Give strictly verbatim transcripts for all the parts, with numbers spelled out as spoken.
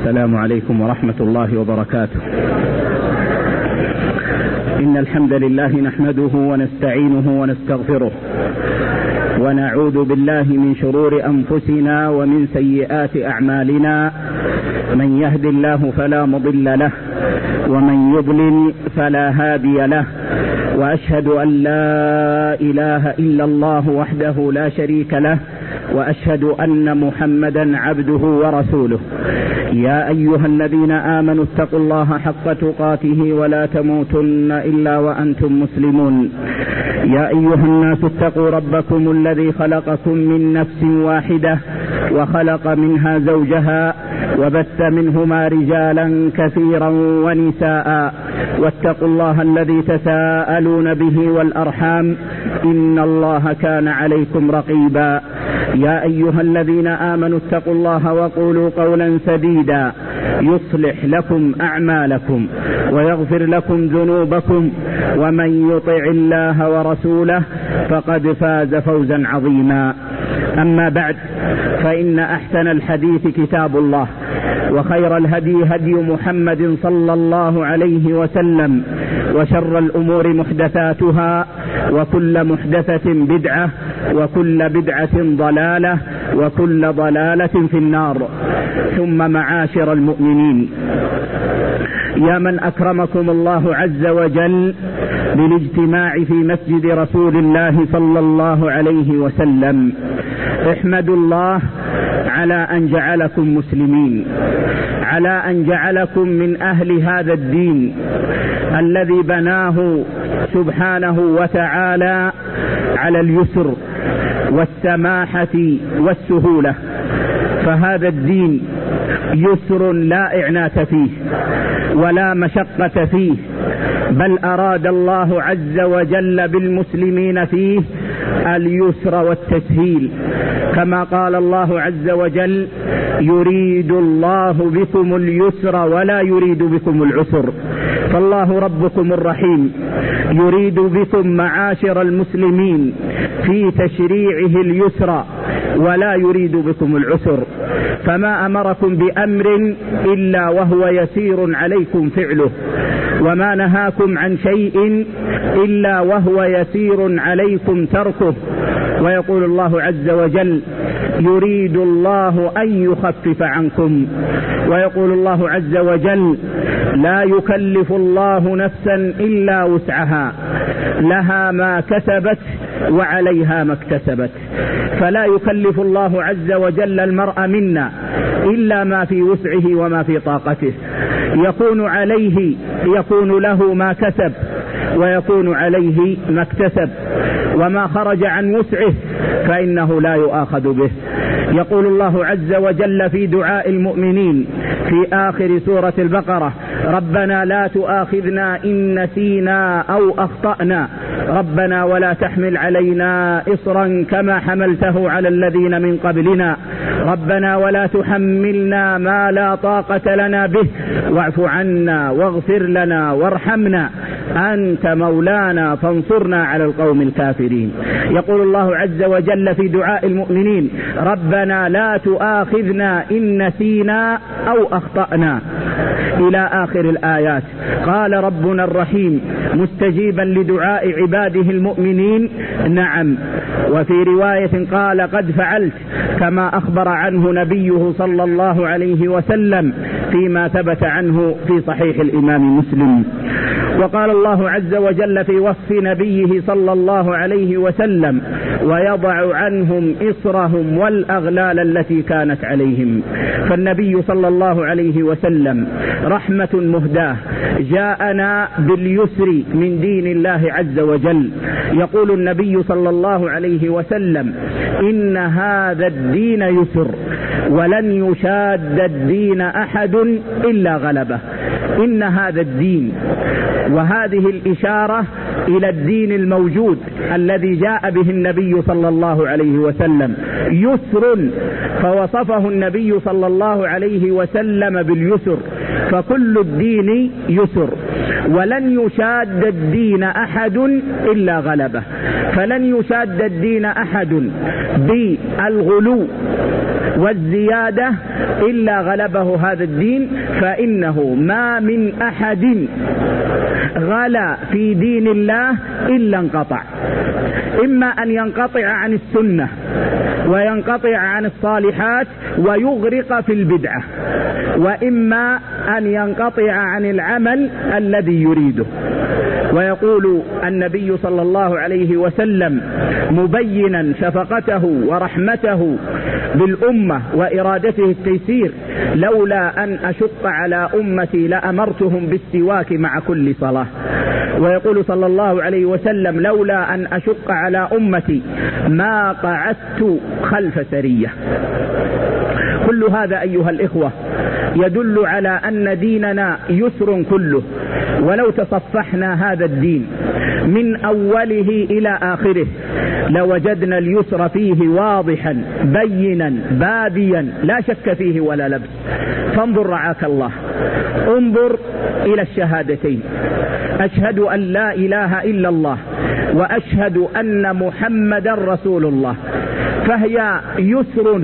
السلام عليكم ورحمة الله وبركاته. إن الحمد لله نحمده ونستعينه ونستغفره، ونعوذ بالله من شرور أنفسنا ومن سيئات أعمالنا. من يهد الله فلا مضل له، ومن يضلل فلا هادي له، وأشهد أن لا إله إلا الله وحده لا شريك له، وأشهد أن محمدا عبده ورسوله. يا أيها الذين آمنوا اتقوا الله حق تقاته ولا تموتن إلا وأنتم مسلمون. يا أيها الناس اتقوا ربكم الذي خلقكم من نفس واحدة، وخلق منها زوجها، وبث منهما رجالا كثيرا ونساء، واتقوا الله الذي تساءلون به والأرحام، إن الله كان عليكم رقيبا. يا أيها الذين آمنوا اتقوا الله وقولوا قولا سديدا يصلح لكم أعمالكم ويغفر لكم ذنوبكم، ومن يطع الله ورسوله فقد فاز فوزا عظيما. أما بعد، فإن أحسن الحديث كتاب الله، وخير الهدي هدي محمد صلى الله عليه وسلم، وشر الأمور محدثاتها، وكل محدثة بدعة، وكل بدعة ضلالة، وكل ضلالة في النار. ثم معاشر المؤمنين، يا من أكرمكم الله عز وجل بالاجتماع في مسجد رسول الله صلى الله عليه وسلم، احمدوا الله على أن جعلكم مسلمين، على أن جعلكم من أهل هذا الدين الذي بناه سبحانه وتعالى على اليسر والسماحة والسهولة. فهذا الدين يسر لا إعنات فيه ولا مشقة فيه، بل أراد الله عز وجل بالمسلمين فيه اليسر والتسهيل، كما قال الله عز وجل: يريد الله بكم اليسر ولا يريد بكم العسر. فالله ربكم الرحيم يريد بكم معاشر المسلمين في تشريعه اليسر ولا يريد بكم العسر. فما أمركم بأمر إلا وهو يسير عليكم فعله، وما نهاكم عن شيء إلا وهو يسير عليكم تركه. ويقول الله عز وجل: يريد الله أن يخفف عنكم. ويقول الله عز وجل: لا يكلف الله نفسا إلا وسعها، لها ما كسبت وعليها ما اكتسبت. فلا يكلف الله عز وجل المرء منا إلا ما في وسعه وما في طاقته. يكون عليه يكون له ما كسب، ويكون عليه ما اكتسب، وما خرج عن وسعه فإنه لا يؤاخذ به. يقول الله عز وجل في دعاء المؤمنين في آخر سورة البقرة: ربنا لا تؤاخذنا إن نسينا أو أخطأنا، ربنا ولا تحمل علينا إصرا كما حملته على الذين من قبلنا، ربنا ولا تحملنا ما لا طاقة لنا به، واعف عنا واغفر لنا وارحمنا، أنت مولانا فانصرنا على القوم الكافرين. يقول الله عز وجل في دعاء المؤمنين: ربنا لا تؤاخذنا إن نسينا أو أخطأنا، إلى آخر الآيات. قال ربنا الرحيم مستجيبا لدعاء عباده المؤمنين: نعم. وفي رواية قال: قد فعلت، كما أخبر عنه نبيه صلى الله عليه وسلم فيما ثبت عنه في صحيح الإمام مسلم. وقال الله عز وجل في وصف نبيه صلى الله عليه وسلم: ويضع عنهم إصرهم والأغلال التي كانت عليهم. فالنبي صلى الله عليه وسلم رحمة مهداة، جاءنا باليسر من دين الله عز وجل. يقول النبي صلى الله عليه وسلم: إن هذا الدين يسر، ولن يشاد الدين أحد إلا غلبه. إن هذا الدين وهذه الإشارة إلى الدين الموجود الذي جاء به النبي صلى الله عليه وسلم، يسر، فوصفه النبي صلى الله عليه وسلم باليسر، فكل الدين يسر، ولن يشاد الدين أحد إلا غلبه، فلن يشاد الدين أحد بالغلو والزيادة إلا غلبه هذا الدين، فإنه ما من أحد غلا في دين الله إلا انقطع، إما أن ينقطع عن السنة وينقطع عن الصالحات ويغرق في البدعة، وإما أن ينقطع عن العمل الذي يريده. ويقول النبي صلى الله عليه وسلم مبينا شفقته ورحمته بالأمة وإرادته التيسير: لولا أن أشق على أمتي لأمرتهم بالسواك مع كل صلاة. ويقول صلى الله عليه وسلم: لولا أن أشق على أمتي ما قعدت خلف سرية. كل هذا أيها الإخوة يدل على أن ديننا يسر كله، ولو تصفحنا هذا الدين من أوله إلى آخره لوجدنا اليسر فيه واضحا بينا باديا لا شك فيه ولا لبس. فانظر رعاك الله، انظر إلى الشهادتين: أشهد أن لا إله إلا الله وأشهد أن محمدا رسول الله، فهي يسر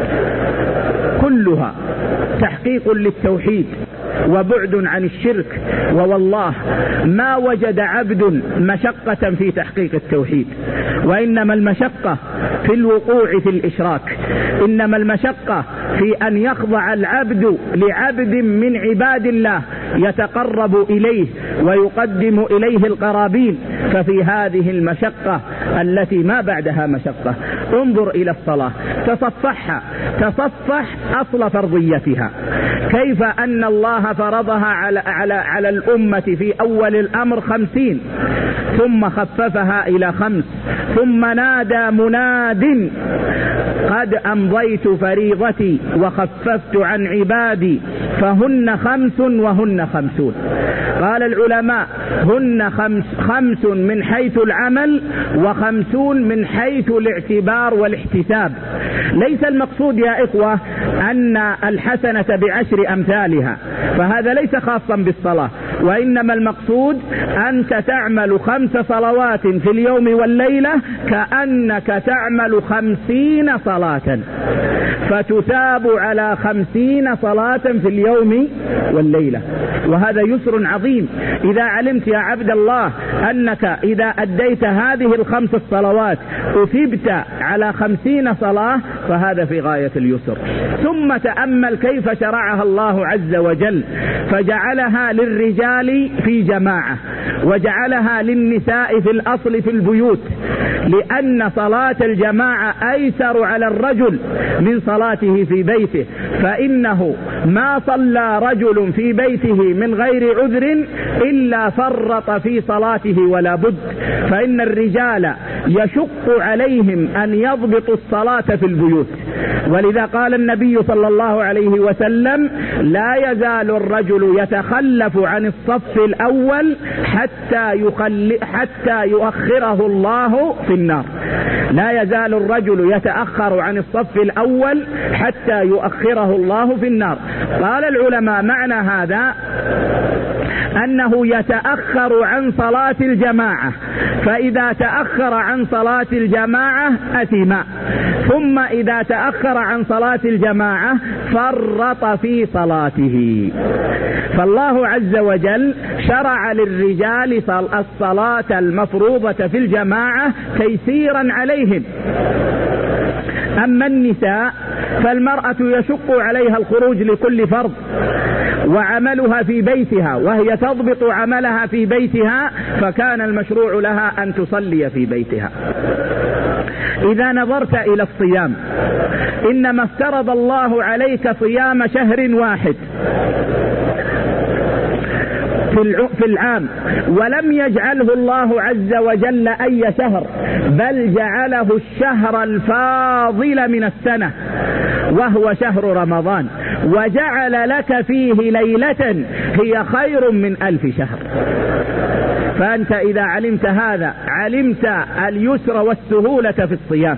كلها تحقيق للتوحيد وبعد عن الشرك. ووالله ما وجد عبد مشقة في تحقيق التوحيد، وإنما المشقة في الوقوع في الإشراك، إنما المشقة في أن يخضع العبد لعبد من عباد الله يتقرب إليه ويقدم إليه القرابين، ففي هذه المشقة التي ما بعدها مشقة. انظر إلى الصلاة، تصفحها، تصفح أصل فرضيتها، كيف أن الله فرضها على, على, على الأمة في أول الأمر خمسين، ثم خففها إلى خمس، ثم نادى مناد: قد أمضيت فريضتي وخففت عن عبادي فهن خمس وهن خمسون. قال العلماء: هن خمس, خمس من حيث العمل وخمسون من حيث الاعتبار والاحتساب. ليس المقصود يا إخوة أن الحسنة بعشر أمثالها، فهذا ليس خاصا بالصلاة، وإنما المقصود أنت تعمل خمس صلوات في اليوم والليلة كأنك تعمل خمسين صلاة، فتثاب على خمسين صلاة في اليوم والليلة، وهذا يسر عظيم. إذا علمت يا عبد الله أنك إذا أديت هذه الخمس الصلوات أثبت على خمسين صلاة، فهذا في غاية اليسر. ثم تأمل كيف شرعها الله عز وجل، فجعلها للرجال في جماعة وجعلها للنساء في الأصل في البيوت، لأن صلاة الجماعة أيسر على الرجل من صلاته في بيته، فإنه ما صلى رجل في بيته من غير عذر إلا فرط في صلاته ولا بد، فإن الرجال يشق عليهم أن يضبطوا الصلاة في البيوت. ولذا قال النبي صلى الله عليه وسلم: لا يزال الرجل يتخلف عن الصف الأول حتى يخل... حتى يؤخره الله في النار. لا يزال الرجل يتأخر عن الصف الأول حتى يؤخره الله في النار. قال العلماء: معنى هذا أنه يتأخر عن صلاة الجماعة، فإذا تأخر عن صلاة الجماعة أثم، ثم إذا تأخر عن صلاة الجماعة فرط في صلاته. فالله عز وجل شرع للرجال الصلاة المفروضة في الجماعة تيسيرا عليهم. أما النساء فالمرأة يشق عليها الخروج لكل فرض وعملها في بيتها، وهي تضبط عملها في بيتها، فكان المشروع لها أن تصلي في بيتها. إذا نظرت إلى الصيام، إنما افترض الله عليك صيام شهر واحد في العام، ولم يجعله الله عز وجل أي شهر، بل جعله الشهر الفاضل من السنة. وهو شهر رمضان، وجعل لك فيه ليلة هي خير من ألف شهر. فأنت إذا علمت هذا علمت اليسر والسهولة في الصيام.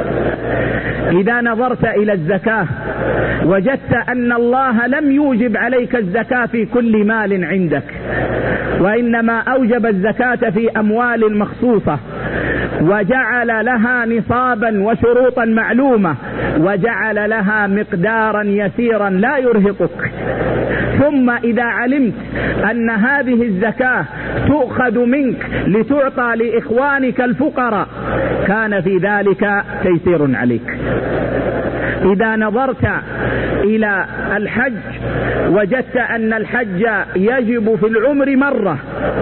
إذا نظرت إلى الزكاة وجدت أن الله لم يوجب عليك الزكاة في كل مال عندك، وإنما أوجب الزكاة في أموال مخصوصة، وجعل لها نصابا وشروطا معلومة، وجعل لها مقدارا يسيرا لا يرهقك. ثم إذا علمت أن هذه الزكاة تؤخذ منك لتعطى لإخوانك الفقراء، كان في ذلك تيسير عليك. إذا نظرت إلى الحج وجدت أن الحج يجب في العمر مرة،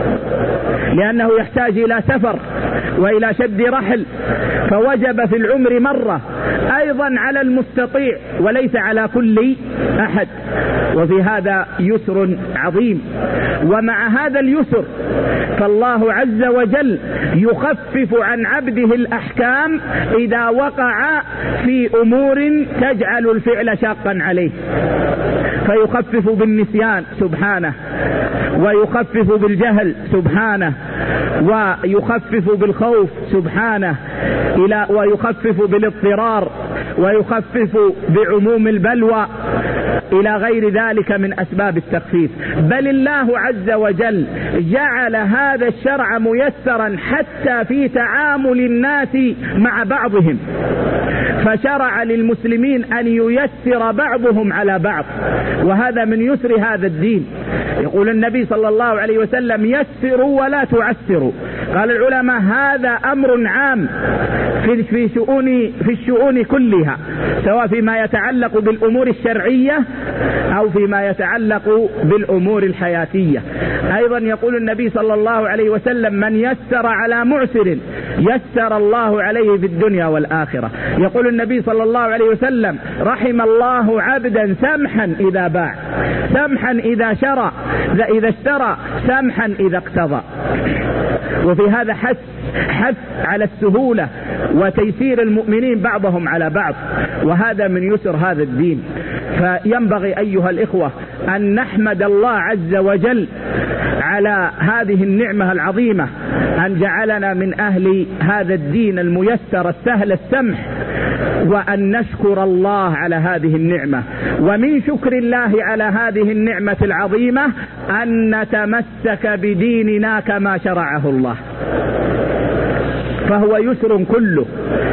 لأنه يحتاج إلى سفر وإلى شد رحل، فوجب في العمر مرة، أيضا على المستطيع وليس على كل أحد. وفي هذا يسر عظيم. ومع هذا اليسر فالله عز وجل يخفف عن عبده الأحكام إذا وقع في أمور تجعل الفعل شاقا عليه، فيخفف بالنسيان سبحانه، ويخفف بالجهل سبحانه، ويخفف بالخوف سبحانه، إلى ويخفف بالاضطرار، ويخفف بعموم البلوى إلى غير ذلك من أسباب التخفيف. بل الله عز وجل جعل هذا الشرع ميسرا حتى في تعامل الناس مع بعضهم، فشرع للمسلمين أن ييسر بعضهم على بعض، وهذا من يسر هذا الدين. يقول النبي صلى الله عليه وسلم: يسروا ولا تعسروا. قال العلماء: هذا أمر عام في في شؤون في الشؤون كلها، سواء فيما يتعلق بالأمور الشرعية أو فيما يتعلق بالأمور الحياتية. أيضا يقول النبي صلى الله عليه وسلم: من يسر على معسر يسر الله عليه في الدنيا والآخرة. يقول النبي صلى الله عليه وسلم: رحم الله عبدا سمحا إذا باع، سمحا إذا شرى، إذا اشترى، سمحا إذا اقتضى. وفي هذا حث حث على السهولة وتيسير المؤمنين بعضهم على بعض، وهذا من يسر هذا الدين. فينبغي أيها الإخوة أن نحمد الله عز وجل على هذه النعمة العظيمة، أن جعلنا من أهل هذا الدين الميسر السهل السمح، وأن نشكر الله على هذه النعمة. ومن شكر الله على هذه النعمة العظيمة أن نتمسك بديننا كما شرعه الله، فهو يسر كله.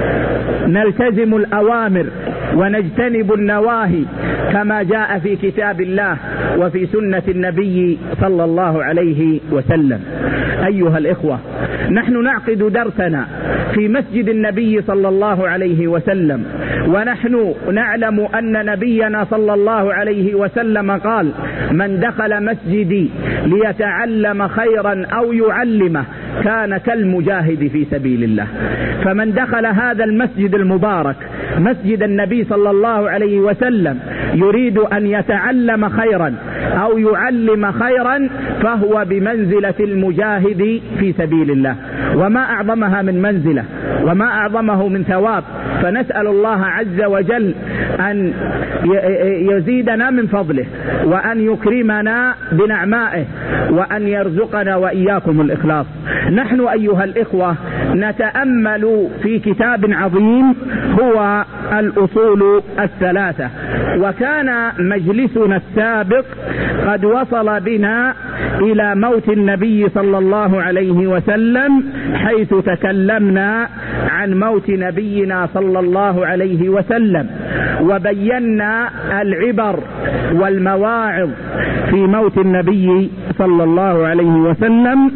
نلتزم الأوامر ونجتنب النواهي كما جاء في كتاب الله وفي سنة النبي صلى الله عليه وسلم. أيها الإخوة، نحن نعقد درسنا في مسجد النبي صلى الله عليه وسلم، ونحن نعلم أن نبينا صلى الله عليه وسلم قال: من دخل مسجدي ليتعلم خيرا أو يعلمه كان كالمجاهد في سبيل الله. فمن دخل هذا المسجد المبارك مسجد النبي صلى الله عليه وسلم يريد أن يتعلم خيرا أو يعلم خيرا فهو بمنزلة المجاهد في سبيل الله، وما أعظمها من منزلة وما أعظمه من ثواب. فنسأل الله عز وجل أن يزيدنا من فضله، وأن يكرمنا بنعمائه، وأن يرزقنا وإياكم الإخلاص. نحن أيها الإخوة نتأمل في كتاب عظيم هو الأصول الثلاثة، وكان مجلسنا السابق قد وصل بنا إلى موت النبي صلى الله عليه وسلم، حيث تكلمنا عن موت نبينا صلى الله عليه وسلم، وبينا العبر والمواعظ في موت النبي صلى الله عليه وسلم.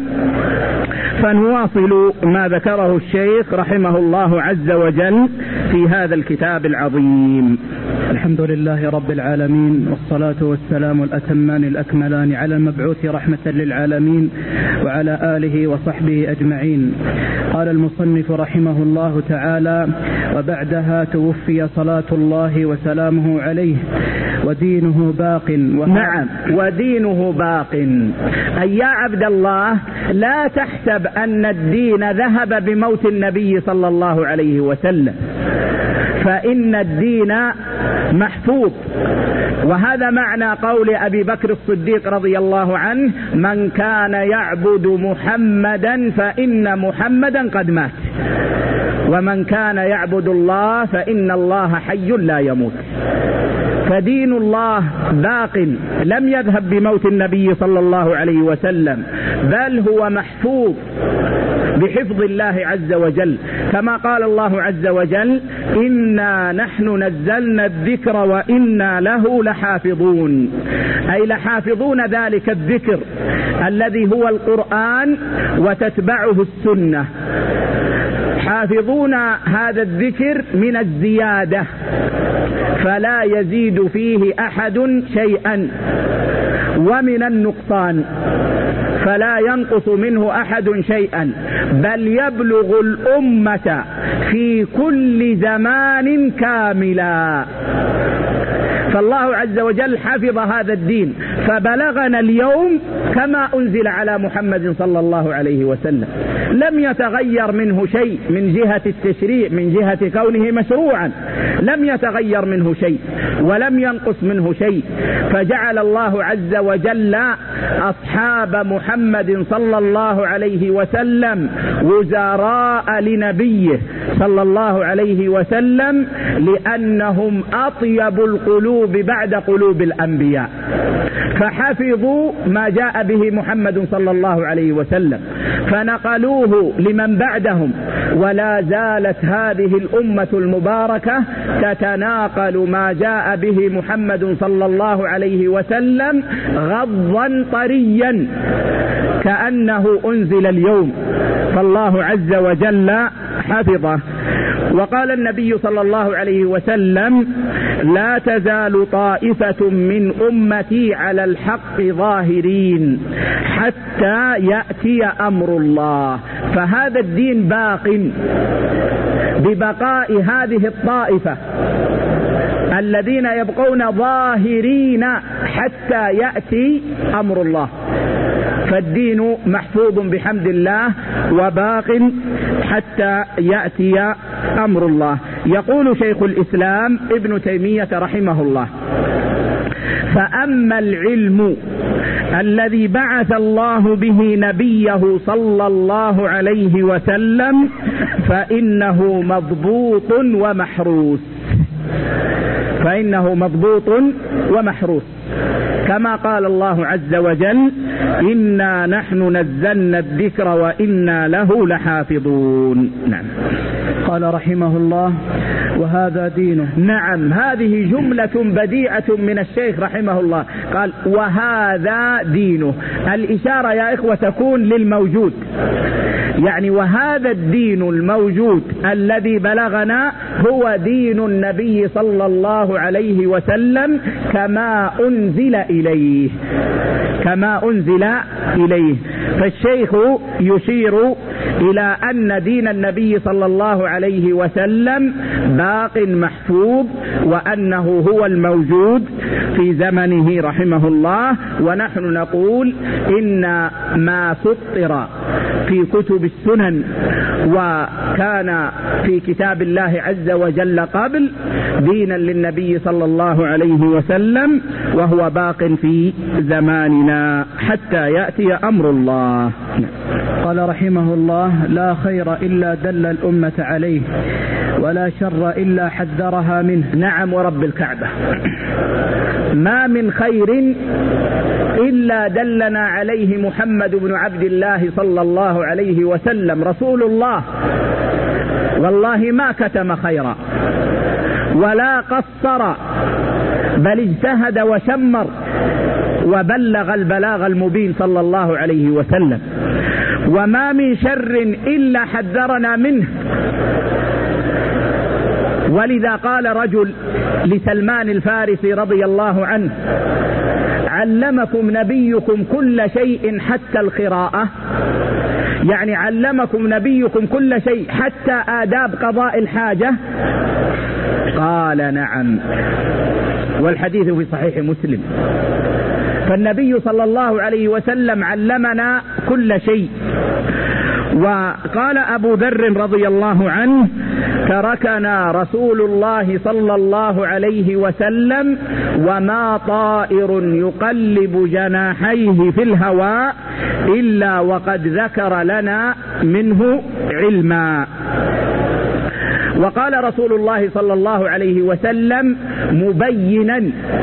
فنواصل ما ذكره الشيخ رحمه الله عز وجل في هذا الكتاب العظيم. الحمد لله رب العالمين، والصلاة والسلام الأتمان الأكملان على المبعوث رحمة للعالمين وعلى آله وصحبه أجمعين. قال المصنف رحمه الله تعالى: وبعدها توفي صلاة الله وسلامه عليه ودينه باق. نعم، ودينه باق. أي يا عبد الله، لا تحسب أن الدين ذهب بموت النبي صلى الله عليه وسلم، فإن الدين محفوظ. وهذا معنى قول أبي بكر الصديق رضي الله عنه: من كان يعبد محمدا فإن محمدا قد مات، ومن كان يعبد الله فإن الله حي لا يموت. فدين الله باق لم يذهب بموت النبي صلى الله عليه وسلم، بل هو محفوظ بحفظ الله عز وجل، كما قال الله عز وجل: إنا نحن نزلنا الذكر وإنا له لحافظون، أي لحافظون ذلك الذكر الذي هو القرآن وتتبعه السنة، حافظون هذا الذكر من الزيادة، فلا يزيد فيه أحد شيئا، ومن النقصان فلا ينقص منه أحد شيئا، بل يبلغ الأمة في كل زمان كاملا. فالله عز وجل حفظ هذا الدين فبلغنا اليوم كما أنزل على محمد صلى الله عليه وسلم، لم يتغير منه شيء من جهة التشريع، من جهة كونه مشروعا لم يتغير منه شيء ولم ينقص منه شيء. فجعل الله عز وجل أصحاب محمد صلى الله عليه وسلم وزراء لنبيه صلى الله عليه وسلم، لأنهم أطيب القلوب بعد قلوب الأنبياء، فحفظوا ما جاء به محمد صلى الله عليه وسلم فنقلوه لمن بعدهم، ولا زالت هذه الأمة المباركة تتناقل ما جاء به محمد صلى الله عليه وسلم غضا طريا كأنه أنزل اليوم، فالله عز وجل حفظه. وقال النبي صلى الله عليه وسلم: لا تزال طائفة من أمتي على الحق ظاهرين حتى يأتي أمر الله. فهذا الدين باق ببقاء هذه الطائفة الذين يبقون ظاهرين حتى يأتي أمر الله، فالدين محفوظ بحمد الله وباق حتى يأتي أمر الله. يقول شيخ الإسلام ابن تيمية رحمه الله: فأما العلم الذي بعث الله به نبيه صلى الله عليه وسلم فإنه مضبوط ومحروس، فإنه مضبوط ومحروس، كما قال الله عز وجل: إنا نحن نزلنا الذكر وإنا له لحافظون. نعم. قال رحمه الله: وهذا دينه. نعم، هذه جملة بديعة من الشيخ رحمه الله، قال: وهذا دينه. الإشارة يا إخوة تكون للموجود، يعني وهذا الدين الموجود الذي بلغنا هو دين النبي صلى الله عليه وسلم كما أنزل إليه، كما أنزل إليه. فالشيخ يشير إلى أن دين النبي صلى الله عليه وسلم باق محفوظ، وأنه هو الموجود في زمنه رحمه الله. ونحن نقول إن ما سطر في كتب السنن وكان في كتاب الله عز وجل قبل دينا للنبي صلى الله عليه وسلم، وهو باق في زماننا حتى يأتي أمر الله. قال رحمه الله: لا خير إلا دل الأمة عليه، ولا شر إلا حذرها منه. نعم ورب الكعبة، ما من خير إلا دلنا عليه محمد بن عبد الله صلى الله عليه وسلم رسول الله، والله ما كتم خيرا ولا قصر، بل اجتهد وشمر وبلغ البلاغ المبين صلى الله عليه وسلم. وما من شر إلا حذرنا منه. ولذا قال رجل لسلمان الفارسي رضي الله عنه: علمكم نبيكم كل شيء حتى القراءة، يعني علمكم نبيكم كل شيء حتى آداب قضاء الحاجة؟ قال: نعم. والحديث في صحيح مسلم. فالنبي صلى الله عليه وسلم علمنا كل شيء، وقال أبو ذر رضي الله عنه: تركنا رسول الله صلى الله عليه وسلم وما طائر يقلب جناحيه في الهواء إلا وقد ذكر لنا منه علما. وقال رسول الله صلى الله عليه وسلم مبينا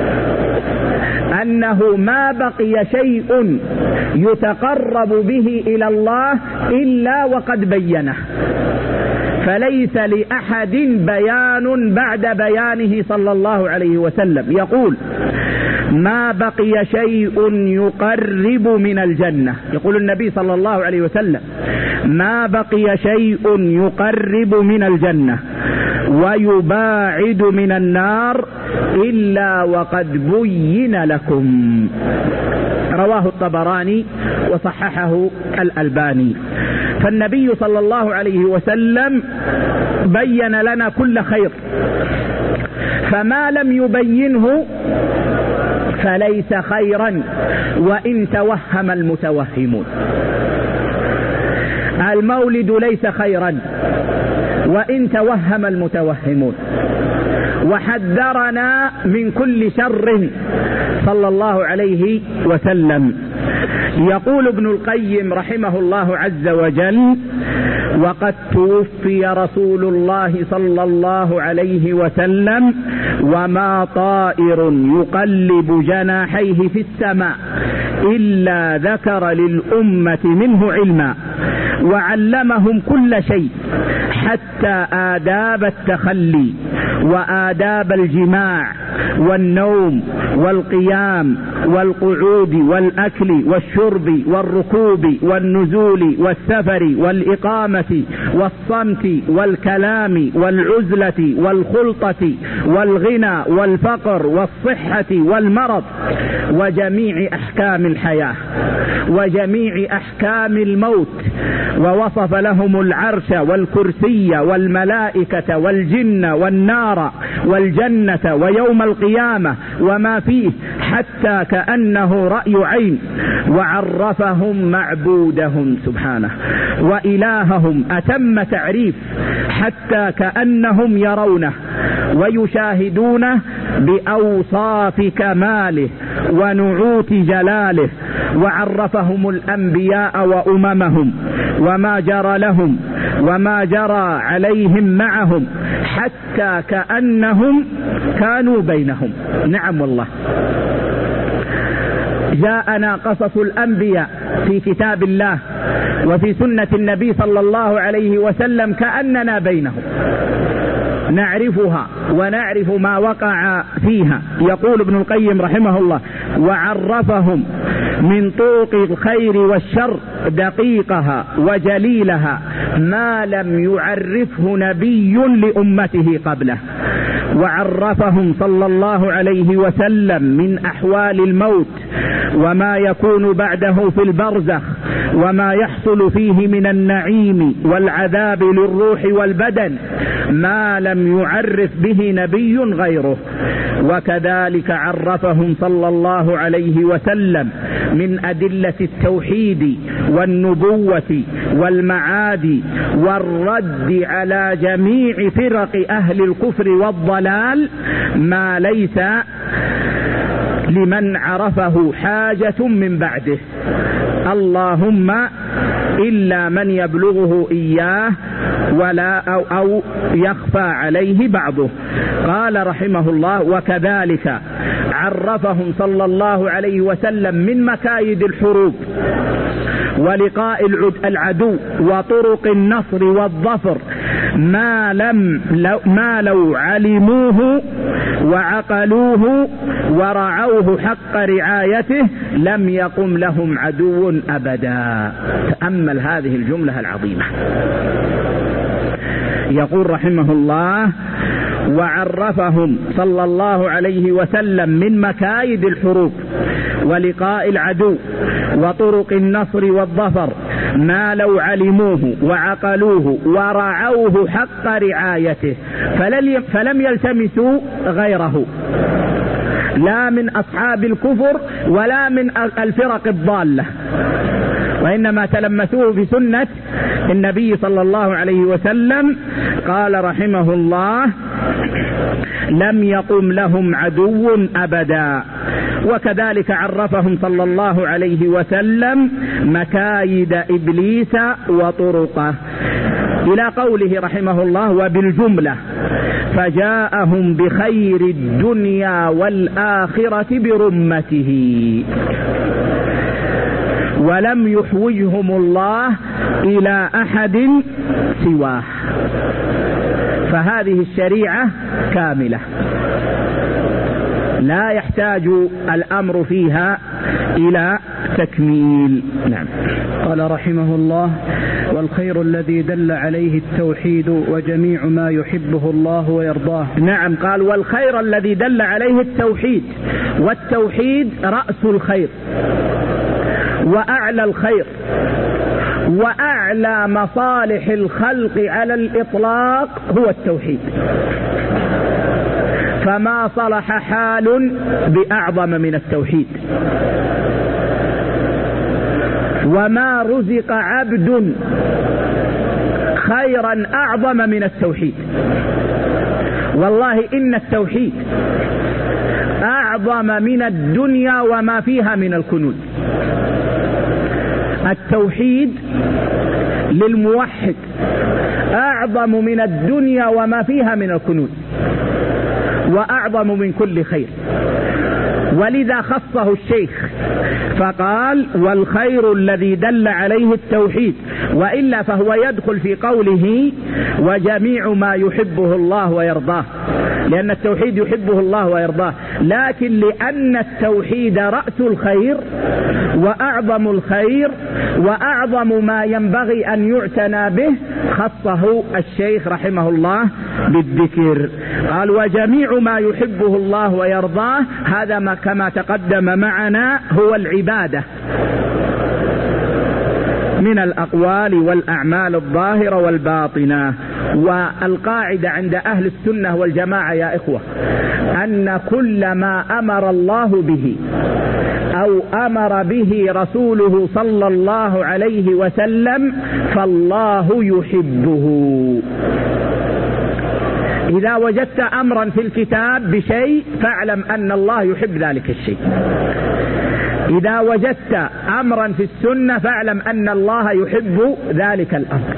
أنه ما بقي شيء يتقرب به إلى الله إلا وقد بينه، فليس لأحد بيان بعد بيانه صلى الله عليه وسلم. يقول: ما بقي شيء يقرب من الجنة، يقول النبي صلى الله عليه وسلم: ما بقي شيء يقرب من الجنة ويباعد من النار إلا وقد بين لكم. رواه الطبراني وصححه الألباني. فالنبي صلى الله عليه وسلم بين لنا كل خير، فما لم يبينه فليس خيرا وإن توهم المتوهمون. المولد ليس خيرا وإن توهم المتوهمون، وحذرنا من كل شر صلى الله عليه وسلم. يقول ابن القيم رحمه الله عز وجل: وقد توفي رسول الله صلى الله عليه وسلم وما طائر يقلب جناحيه في السماء إلا ذكر للأمة منه علما، وعلمهم كل شيء حتى آداب التخلي وآداب الجماع والنوم والقيام والقعود والأكل والشرب والركوب والنزول والسفر والإقامة والصمت والكلام والعزلة والخلطة والغنى والفقر والصحة والمرض وجميع أحكام الحياة وجميع أحكام الموت. ووصف لهم العرش والكرسي والملائكة والجن والنار والجنة ويوم القيامة وما فيه حتى كأنه رأي عين، وعرفهم معبودهم سبحانه وإلههم أتم تعريف حتى كأنهم يرونه ويشاهدونه بأوصاف كماله ونعوت جلاله. وعرفهم الأنبياء وأممهم وما جرى لهم وما جرى عليهم معهم حتى كأنهم كانوا بينهم. نعم والله، جاءنا قصص الأنبياء في كتاب الله وفي سنة النبي صلى الله عليه وسلم كأننا بينهم، نعرفها ونعرف ما وقع فيها. يقول ابن القيم رحمه الله: وعرفهم من طرق الخير والشر دقيقها وجليلها ما لم يعرفه نبي لأمته قبله. وعرفهم صلى الله عليه وسلم من أحوال الموت وما يكون بعده في البرزخ وما يحصل فيه من النعيم والعذاب للروح والبدن ما لم يعرف به نبي غيره. وكذلك عرفهم صلى الله عليه وسلم من أدلة التوحيد والنبوة والمعاد والرد على جميع فرق أهل الكفر والضلال ما ليس لمن عرفه حاجة من بعده، اللهم إلا من يبلغه إياه ولا أو, أو يخفى عليه بعضه. قال رحمه الله: وكذلك عرفهم صلى الله عليه وسلم من مكايد الحروب ولقاء العدو وطرق النصر والظفر ما لم لو ما لو علموه وعقلوه ورعوه حق رعايته لم يقم لهم عدو أبدا. تأمل هذه الجملة العظيمة. يقول رحمه الله: وعرفهم صلى الله عليه وسلم من مكايد الحروب ولقاء العدو وطرق النصر والظفر ما لو علموه وعقلوه ورعوه حق رعايته فلم يلتمسوا غيره، لا من أصحاب الكفر ولا من الفرق الضالة وإنما تلمسوه بسنة النبي صلى الله عليه وسلم. قال رحمه الله: لم يقم لهم عدو أبدا. وكذلك عرفهم صلى الله عليه وسلم مكايد إبليس وطرقه، إلى قوله رحمه الله: وبالجملة فجاءهم بخير الدنيا والآخرة برمته، ولم يحوجهم الله إلى أحد سواه. فهذه الشريعة كاملة لا يحتاج الأمر فيها إلى تكميل. نعم. قال رحمه الله: والخير الذي دل عليه التوحيد وجميع ما يحبه الله ويرضاه. نعم، قال: والخير الذي دل عليه التوحيد، والتوحيد رأس الخير وأعلى الخير وأعلى مصالح الخلق على الإطلاق هو التوحيد، فما صلح حال بأعظم من التوحيد، وما رزق عبد خيرا أعظم من التوحيد. والله إن التوحيد أعظم من الدنيا وما فيها من الكنوز. التوحيد للموحد أعظم من الدنيا وما فيها من الكنوز، وأعظم من كل خير، ولذا خصه الشيخ فقال: والخير الذي دل عليه التوحيد، وإلا فهو يدخل في قوله وجميع ما يحبه الله ويرضاه، لأن التوحيد يحبه الله ويرضاه، لكن لأن التوحيد رأس الخير وأعظم الخير وأعظم ما ينبغي أن يعتنى به خصه الشيخ رحمه الله بالذكر. قال: وجميع ما يحبه الله ويرضاه، هذا ما كما تقدم معنا هو العبادة من الأقوال والأعمال الظاهرة والباطنة. والقاعدة عند أهل السنة والجماعة يا إخوة أن كل ما أمر الله به أو أمر به رسوله صلى الله عليه وسلم فالله يحبه. إذا وجدت أمرا في الكتاب بشيء فاعلم أن الله يحب ذلك الشيء، إذا وجدت أمرا في السنة فاعلم أن الله يحب ذلك الأمر،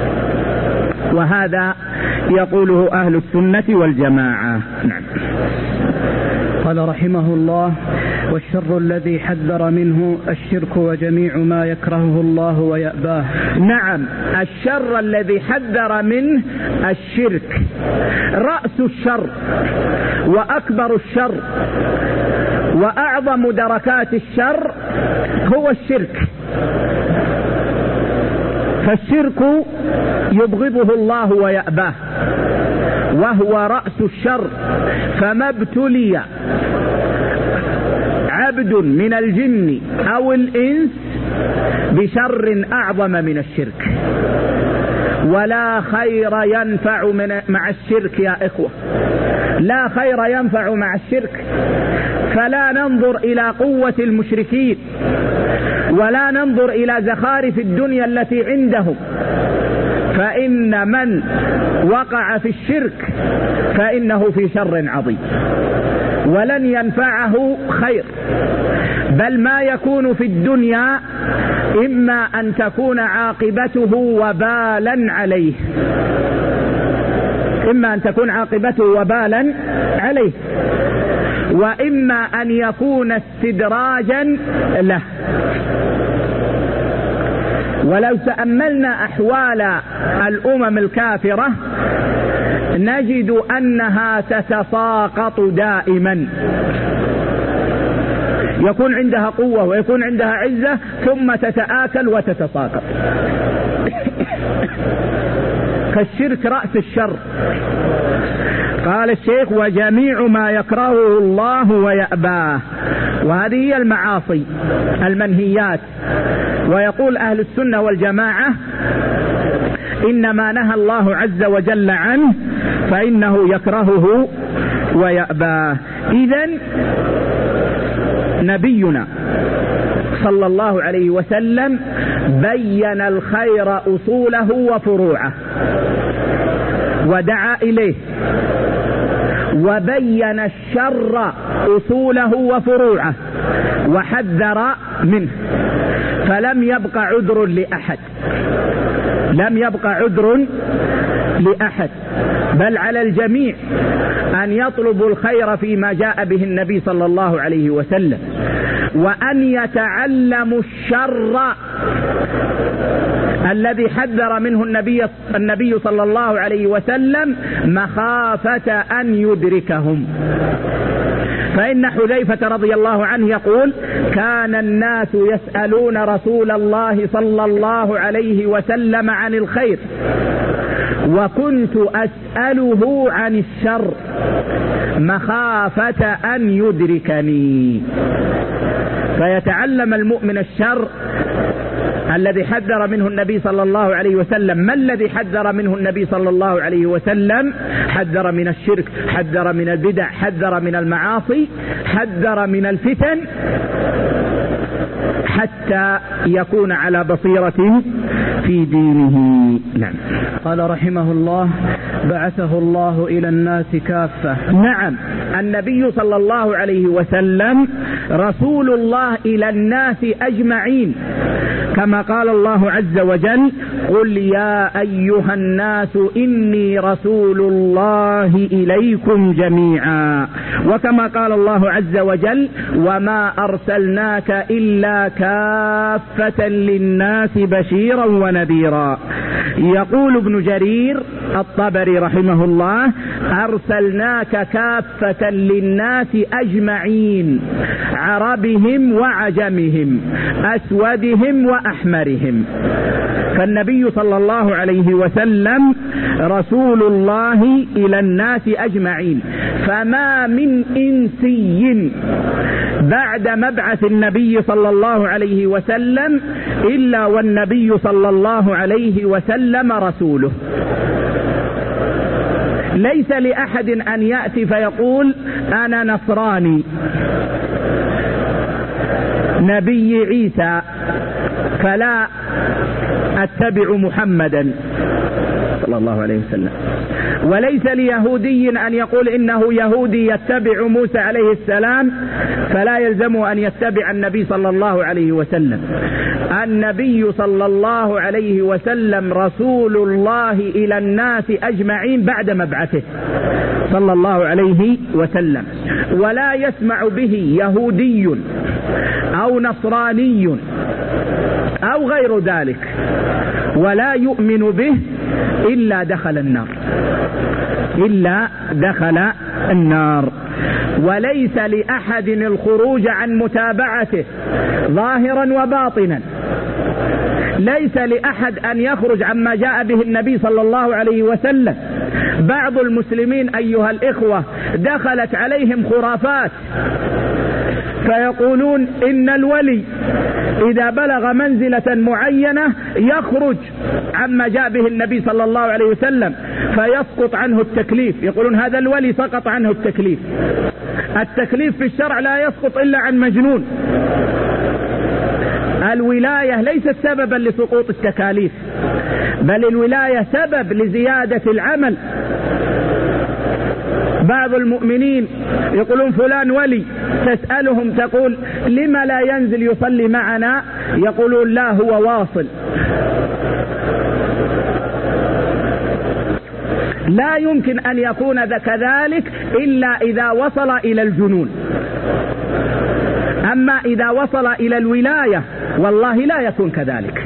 وهذا يقوله أهل السنة والجماعة. نعم. قال رحمه الله: والشر الذي حذر منه الشرك وجميع ما يكرهه الله ويأباه. نعم، الشر الذي حذر منه الشرك، رأس الشر وأكبر الشر وأعظم دركات الشر هو الشرك. فالشرك يبغضه الله ويأباه، وهو رأس الشر، فما ابتلي عبد من الجن أو الإنس بشر أعظم من الشرك. ولا خير ينفع من مع الشرك يا إخوة، لا خير ينفع مع الشرك. فلا ننظر إلى قوة المشركين ولا ننظر إلى زخارف الدنيا التي عندهم، فإن من وقع في الشرك فإنه في شر عظيم ولن ينفعه خير، بل ما يكون في الدنيا إما أن تكون عاقبته وبالا عليه، إما أن تكون عاقبته وبالا عليه، وإما أن يكون استدراجا له. ولو تأملنا أحوال الأمم الكافرة نجد أنها تتساقط دائما، يكون عندها قوة ويكون عندها عزة ثم تتآكل وتتساقط. فالشرك رأس الشر. قال الشيخ: وجميع ما يكرهه الله ويأباه، وهذه هي المعاصي المنهيات. ويقول أهل السنة والجماعة: إنما نهى الله عز وجل عنه فإنه يكرهه ويأباه. إذن نبينا صلى الله عليه وسلم بين الخير أصوله وفروعه ودعا إليه، وبين الشر أصوله وفروعه وحذر منه، فلم يبق عذر لأحد، لم يبق عذر لأحد، بل على الجميع أن يطلبوا الخير فيما جاء به النبي صلى الله عليه وسلم، وأن يتعلموا الشر الذي حذر منه النبي النبي صلى الله عليه وسلم مخافة أن يدركهم. فإن حذيفة رضي الله عنه يقول: كان الناس يسألون رسول الله صلى الله عليه وسلم عن الخير وكنت أسأله عن الشر مخافة أن يدركني. فيتعلم المؤمن الشر الذي حذر منه النبي صلى الله عليه وسلم. ما الذي حذر منه النبي صلى الله عليه وسلم؟ حذر من الشرك، حذر من البدع، حذر من المعاصي، حذر من الفتن، حتى يكون على بصيرة في دينه. نعم. قال رحمه الله: بعثه الله إلى الناس كافة. نعم، النبي صلى الله عليه وسلم رسول الله إلى الناس أجمعين، كما قال الله عز وجل: قل يا أيها الناس إني رسول الله إليكم جميعا. وكما قال الله عز وجل: وما أرسلناك إلا كافة للناس بشيرا ونذيرا. يقول ابن جرير الطبري رحمه الله: أرسلناك كافة للناس أجمعين، عربهم وعجمهم، أسودهم وأحمرهم. فالنبي صلى الله عليه وسلم رسول الله إلى الناس أجمعين، فما من إنسي بعد مبعث النبي صلى الله عليه وسلم إلا والنبي صلى الله عليه وسلم رسوله. ليس لأحد أن يأتي فيقول: أنا نصراني نبي عيسى فلا أتبع محمدا صلى الله عليه وسلم. وليس ليهودي أن يقول إنه يهودي يتبع موسى عليه السلام فلا يلزم أن يتبع النبي صلى الله عليه وسلم. النبي صلى الله عليه وسلم رسول الله إلى الناس أجمعين بعد مبعثه صلى الله عليه وسلم، ولا يسمع به يهودي أو نصراني أو غير ذلك ولا يؤمن به إلا دخل النار، إلا دخل النار. وليس لأحد الخروج عن متابعته ظاهرا وباطنا. ليس لأحد أن يخرج عما جاء به النبي صلى الله عليه وسلم. بعض المسلمين أيها الإخوة دخلت عليهم خرافات، فيقولون إن الولي إذا بلغ منزلة معينة يخرج عما جاء به النبي صلى الله عليه وسلم فيسقط عنه التكليف. يقولون هذا الولي سقط عنه التكليف. التكليف في الشرع لا يسقط إلا عن مجنون. الولاية ليست سببا لسقوط التكاليف، بل الولاية سبب لزيادة العمل. بعض المؤمنين يقولون فلان ولي، تسألهم تقول لما لا ينزل يصلي معنا؟ يقولون لا، هو واصل. لا يمكن أن يكون كذلك إلا إذا وصل إلى الجنون. أما إذا وصل إلى الولاية والله لا يكون كذلك.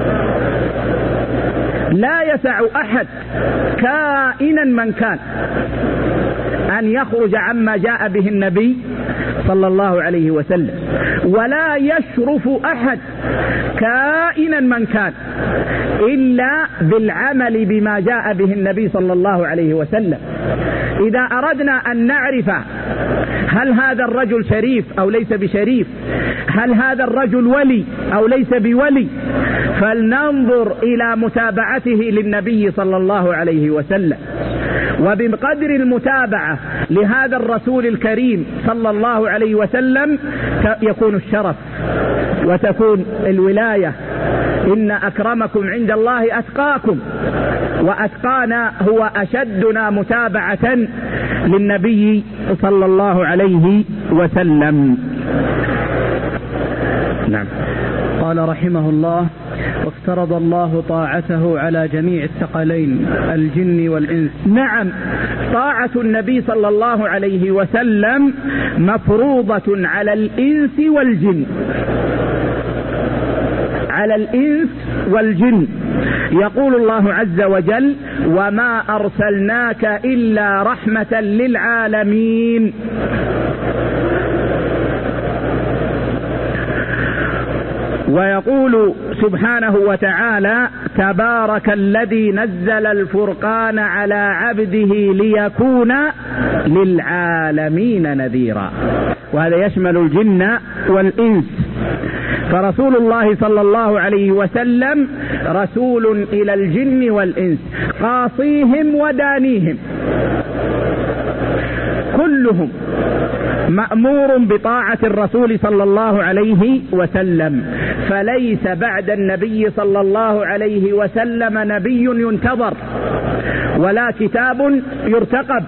لا يسع أحد كائنا من كان أن يخرج عما جاء به النبي صلى الله عليه وسلم، ولا يشرف أحد كائنا من كان إلا بالعمل بما جاء به النبي صلى الله عليه وسلم. إذا أردنا أن نعرف هل هذا الرجل شريف أو ليس بشريف، هل هذا الرجل ولي أو ليس بولي، فلننظر إلى متابعته للنبي صلى الله عليه وسلم. وبقدر المتابعة لهذا الرسول الكريم صلى الله عليه وسلم يكون الشرف، وتكون الولاية إن أكرمكم عند الله أتقاكم، وأتقانا هو أشدنا متابعة للنبي صلى الله عليه وسلم. نعم. قال رحمه الله: وافترض الله طاعته على جميع الثقلين الجن والإنس. نعم، طاعة النبي صلى الله عليه وسلم مفروضة على الإنس والجن، على الإنس والجن. يقول الله عز وجل: وما أرسلناك إلا رحمة للعالمين. ويقول سبحانه وتعالى: تبارك الذي نزل الفرقان على عبده ليكون للعالمين نذيرا. وهذا يشمل الجن والإنس. فرسول الله صلى الله عليه وسلم رسول إلى الجن والإنس، قاصيهم ودانيهم، كلهم مأمور بطاعة الرسول صلى الله عليه وسلم. فليس بعد النبي صلى الله عليه وسلم نبي ينتظر ولا كتاب يرتقب.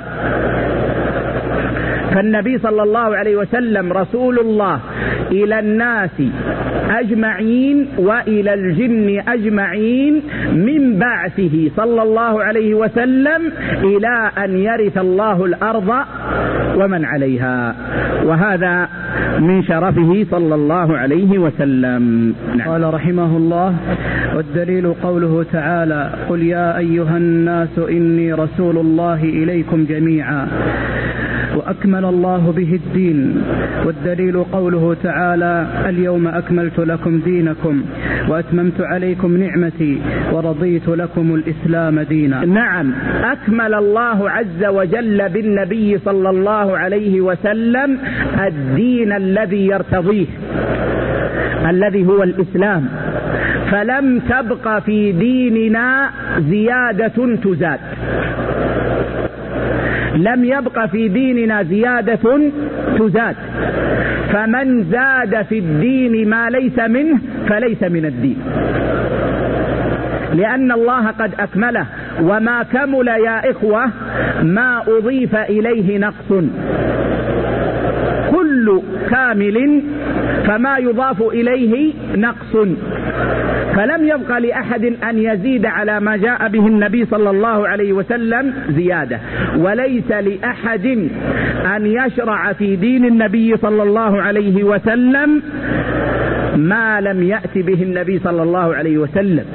فالنبي صلى الله عليه وسلم رسول الله إلى الناس أجمعين وإلى الجن أجمعين من بعثه صلى الله عليه وسلم إلى أن يرث الله الأرض ومن عليها، وهذا من شرفه صلى الله عليه وسلم. نعم. قال رحمه الله: والدليل قوله تعالى: قل يا أيها الناس إني رسول الله إليكم جميعا، وأكمل الله به الدين. والدليل قوله تعالى: اليوم أكملت لكم دينكم وأتممت عليكم نعمتي ورضيت لكم الإسلام دينا. نعم، أكمل الله عز وجل بالنبي صلى الله عليه وسلم الدين الذي يرتضيه، الذي هو الإسلام. فلم تبق في ديننا زيادة تزاد، لم يبق في ديننا زيادة تزاد. فمن زاد في الدين ما ليس منه فليس من الدين، لأن الله قد أكمله. وما كمل يا إخوة ما أضيف إليه نقص، كل كامل فما يضاف إليه نقص. فلم يبق لأحد أن يزيد على ما جاء به النبي صلى الله عليه وسلم زيادة، وليس لأحد أن يشرع في دين النبي صلى الله عليه وسلم ما لم يأت به النبي صلى الله عليه وسلم.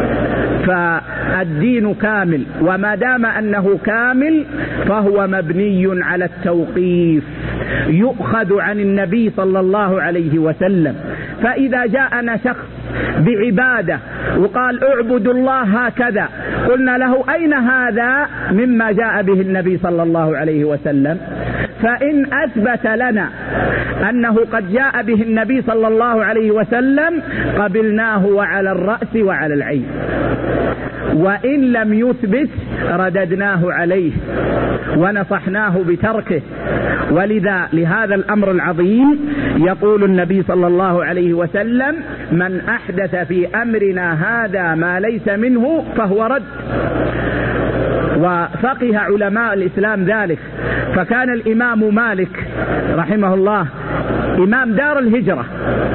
فالدين كامل، وما دام أنه كامل فهو مبني على التوقيف، يؤخذ عن النبي صلى الله عليه وسلم. فإذا جاءنا شخص بعبادة وقال اعبدوا الله هكذا، قلنا له أين هذا مما جاء به النبي صلى الله عليه وسلم؟ فإن أثبت لنا أنه قد جاء به النبي صلى الله عليه وسلم قبلناه وعلى الرأس وعلى العين، وإن لم يثبت رددناه عليه ونصحناه بتركه. ولذا لهذا الأمر العظيم يقول النبي صلى الله عليه وسلم: من أحدث في أمرنا هذا ما ليس منه فهو رد. وفقه علماء الإسلام ذلك. فكان الإمام مالك رحمه الله إمام دار الهجرة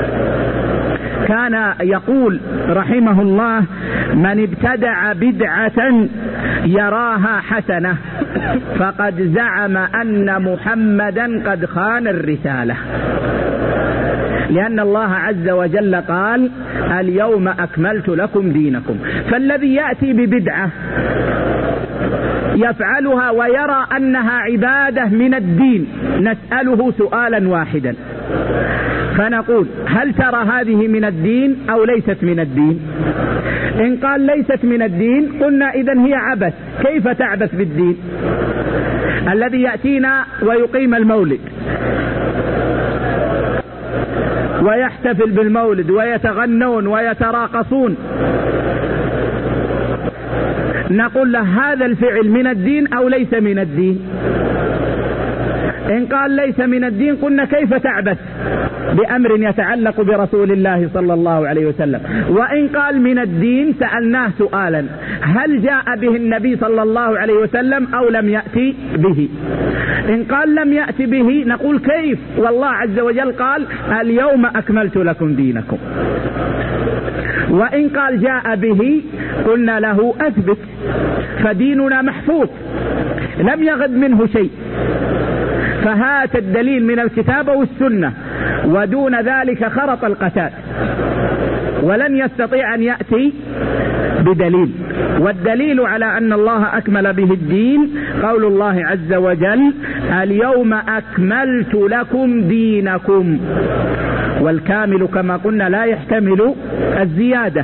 كان يقول رحمه الله: من ابتدع بدعة يراها حسنة فقد زعم أن محمدا قد خان الرسالة، لأن الله عز وجل قال: اليوم أكملت لكم دينكم. فالذي يأتي ببدعة يفعلها ويرى أنها عبادة من الدين نسأله سؤالا واحدا فنقول: هل ترى هذه من الدين أو ليست من الدين؟ إن قال ليست من الدين قلنا إذن هي عبث. كيف تعبث بالدين؟ الذي يأتينا ويقيم المولد ويحتفل بالمولد ويتغنون ويتراقصون، نقول له: هذا الفعل من الدين أو ليس من الدين؟ إن قال ليس من الدين قلنا كيف تعبث بأمر يتعلق برسول الله صلى الله عليه وسلم. وإن قال من الدين سألناه سؤالا: هل جاء به النبي صلى الله عليه وسلم أو لم يأتي به؟ إن قال لم يأتي به نقول كيف والله عز وجل قال: اليوم أكملت لكم دينكم. وإن قال جاء به قلنا له: أثبت، فديننا محفوظ لم يغد منه شيء، فهات الدليل من الكتاب والسنة، ودون ذلك خرط القتال ولن يستطيع أن يأتي بدليل. والدليل على أن الله أكمل به الدين قول الله عز وجل: اليوم أكملت لكم دينكم. والكامل كما قلنا لا يحتمل الزيادة.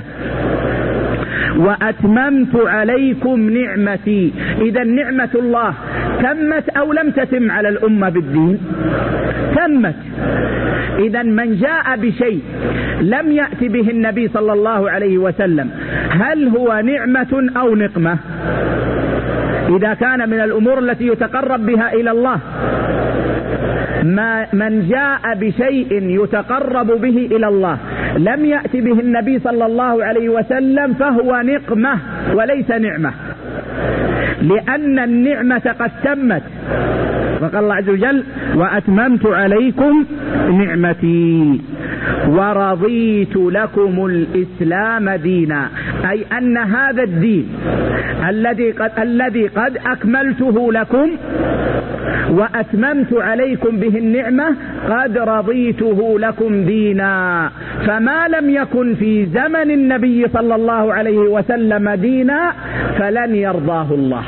وأتممت عليكم نعمتي. إذا نعمة الله تمت أو لم تتم على الأمة بالدين؟ تمت. إذا من جاء بشيء لم يأتي به النبي صلى الله عليه وسلم هل هو نعمة أو نقمة؟ إذا كان من الأمور التي يتقرب بها إلى الله، ما من جاء بشيء يتقرب به إلى الله لم يأتي به النبي صلى الله عليه وسلم فهو نقمة وليس نعمة، لأن النعمة قد تمت. فقال الله عز وجل: وأتممت عليكم نعمتي ورضيت لكم الإسلام دينا. أي أن هذا الدين الذي قد, الذي قد أكملته لكم وأتممت عليكم به النعمة قد رضيته لكم دينا. فما لم يكن في زمن النبي صلى الله عليه وسلم دينا فلن يرضاه الله.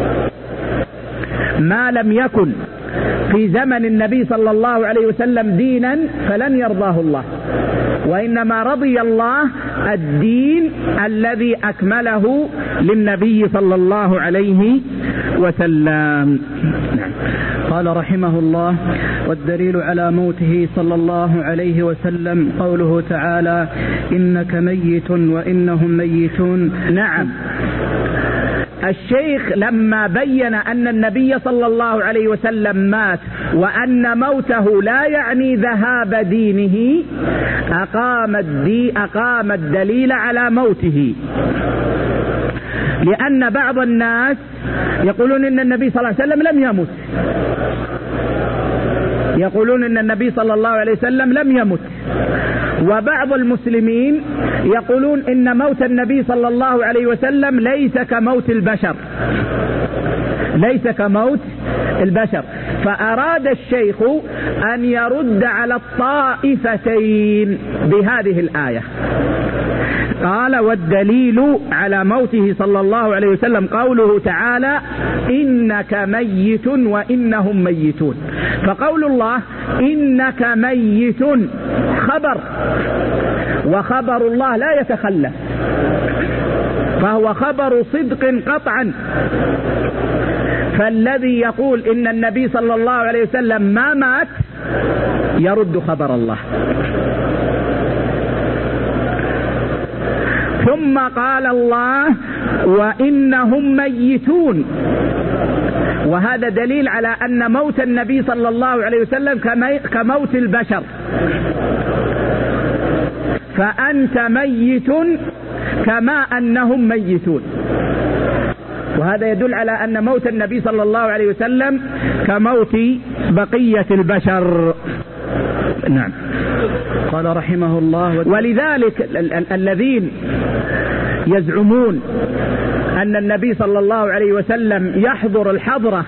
ما لم يكن في زمن النبي صلى الله عليه وسلم دينا فلن يرضاه الله، وإنما رضي الله الدين الذي أكمله للنبي صلى الله عليه وسلم. قال رحمه الله: والدليل على موته صلى الله عليه وسلم قوله تعالى: إنك ميت وإنهم ميتون. نعم، الشيخ لما بين أن النبي صلى الله عليه وسلم مات وأن موته لا يعني ذهاب دينه أقام, الدي أقام الدليل على موته. لأن بعض الناس يقولون إن النبي صلى الله عليه وسلم لم يمت، يقولون إن النبي صلى الله عليه وسلم لم يمت. وبعض المسلمين يقولون إن موت النبي صلى الله عليه وسلم ليس كموت البشر، ليس كموت البشر. فأراد الشيخ أن يرد على الطائفتين بهذه الآية. قال: والدليل على موته صلى الله عليه وسلم قوله تعالى: إنك ميت وإنهم ميتون. فقول الله إنك ميت خبر، وخبر الله لا يتخلف، فهو خبر صدق قطعا. فالذي يقول إن النبي صلى الله عليه وسلم ما مات يرد خبر الله. ثم قال الله: وإنهم ميتون. وهذا دليل على أن موت النبي صلى الله عليه وسلم كموت البشر. فأنت ميت كما أنهم ميتون. وهذا يدل على أن موت النبي صلى الله عليه وسلم كموت بقية البشر. نعم. قال رحمه الله: ولذلك ال- ال- الذين يزعمون أن النبي صلى الله عليه وسلم يحضر الحضرة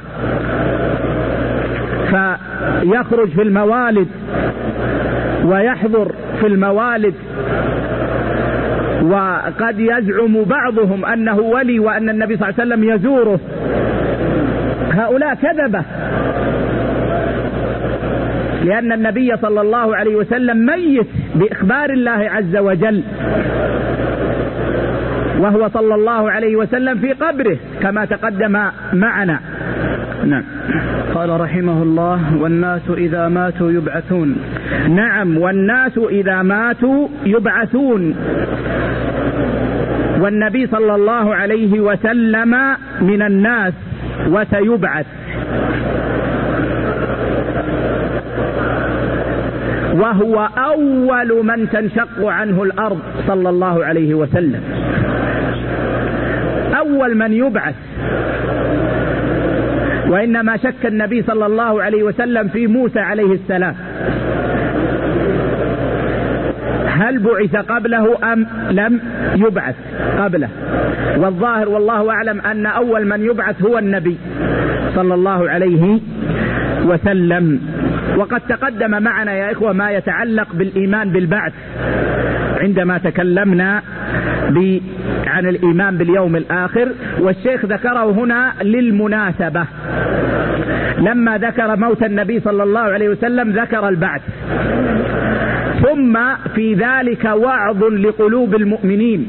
فيخرج في الموالد ويحضر في الموالد، وقد يزعم بعضهم أنه ولي وأن النبي صلى الله عليه وسلم يزوره، هؤلاء كذبة، لأن النبي صلى الله عليه وسلم ميت بإخبار الله عز وجل، وهو صلى الله عليه وسلم في قبره كما تقدم معنا. نعم. قال رحمه الله: والناس إذا ماتوا يبعثون. نعم، والناس إذا ماتوا يبعثون. والنبي صلى الله عليه وسلم من الناس وسيبعث. وهو أول من تنشق عنه الأرض صلى الله عليه وسلم، أول من يبعث. وإنما شك النبي صلى الله عليه وسلم في موسى عليه السلام، هل بعث قبله أم لم يبعث قبله؟ والظاهر والله أعلم أن أول من يبعث هو النبي صلى الله عليه وسلم. وقد تقدم معنا يا إخوة ما يتعلق بالإيمان بالبعث عندما تكلمنا عن الإيمان باليوم الآخر، والشيخ ذكره هنا للمناسبة. لما ذكر موت النبي صلى الله عليه وسلم ذكر البعث، ثم في ذلك وعظ لقلوب المؤمنين.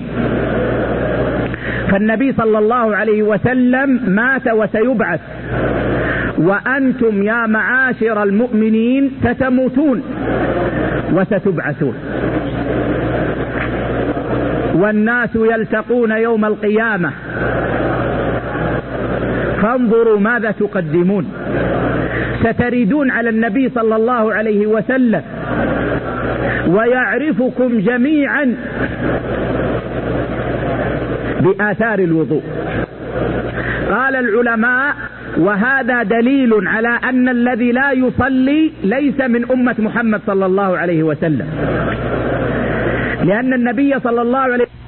فالنبي صلى الله عليه وسلم مات وسيبعث، وأنتم يا معاشر المؤمنين ستموتون وستبعثون، والناس يلتقون يوم القيامة، فانظروا ماذا تقدمون. ستردون على النبي صلى الله عليه وسلم ويعرفكم جميعا بآثار الوضوء. قال العلماء: وهذا دليل على أن الذي لا يصلي ليس من أمة محمد صلى الله عليه وسلم، لأن النبي صلى الله عليه وسلم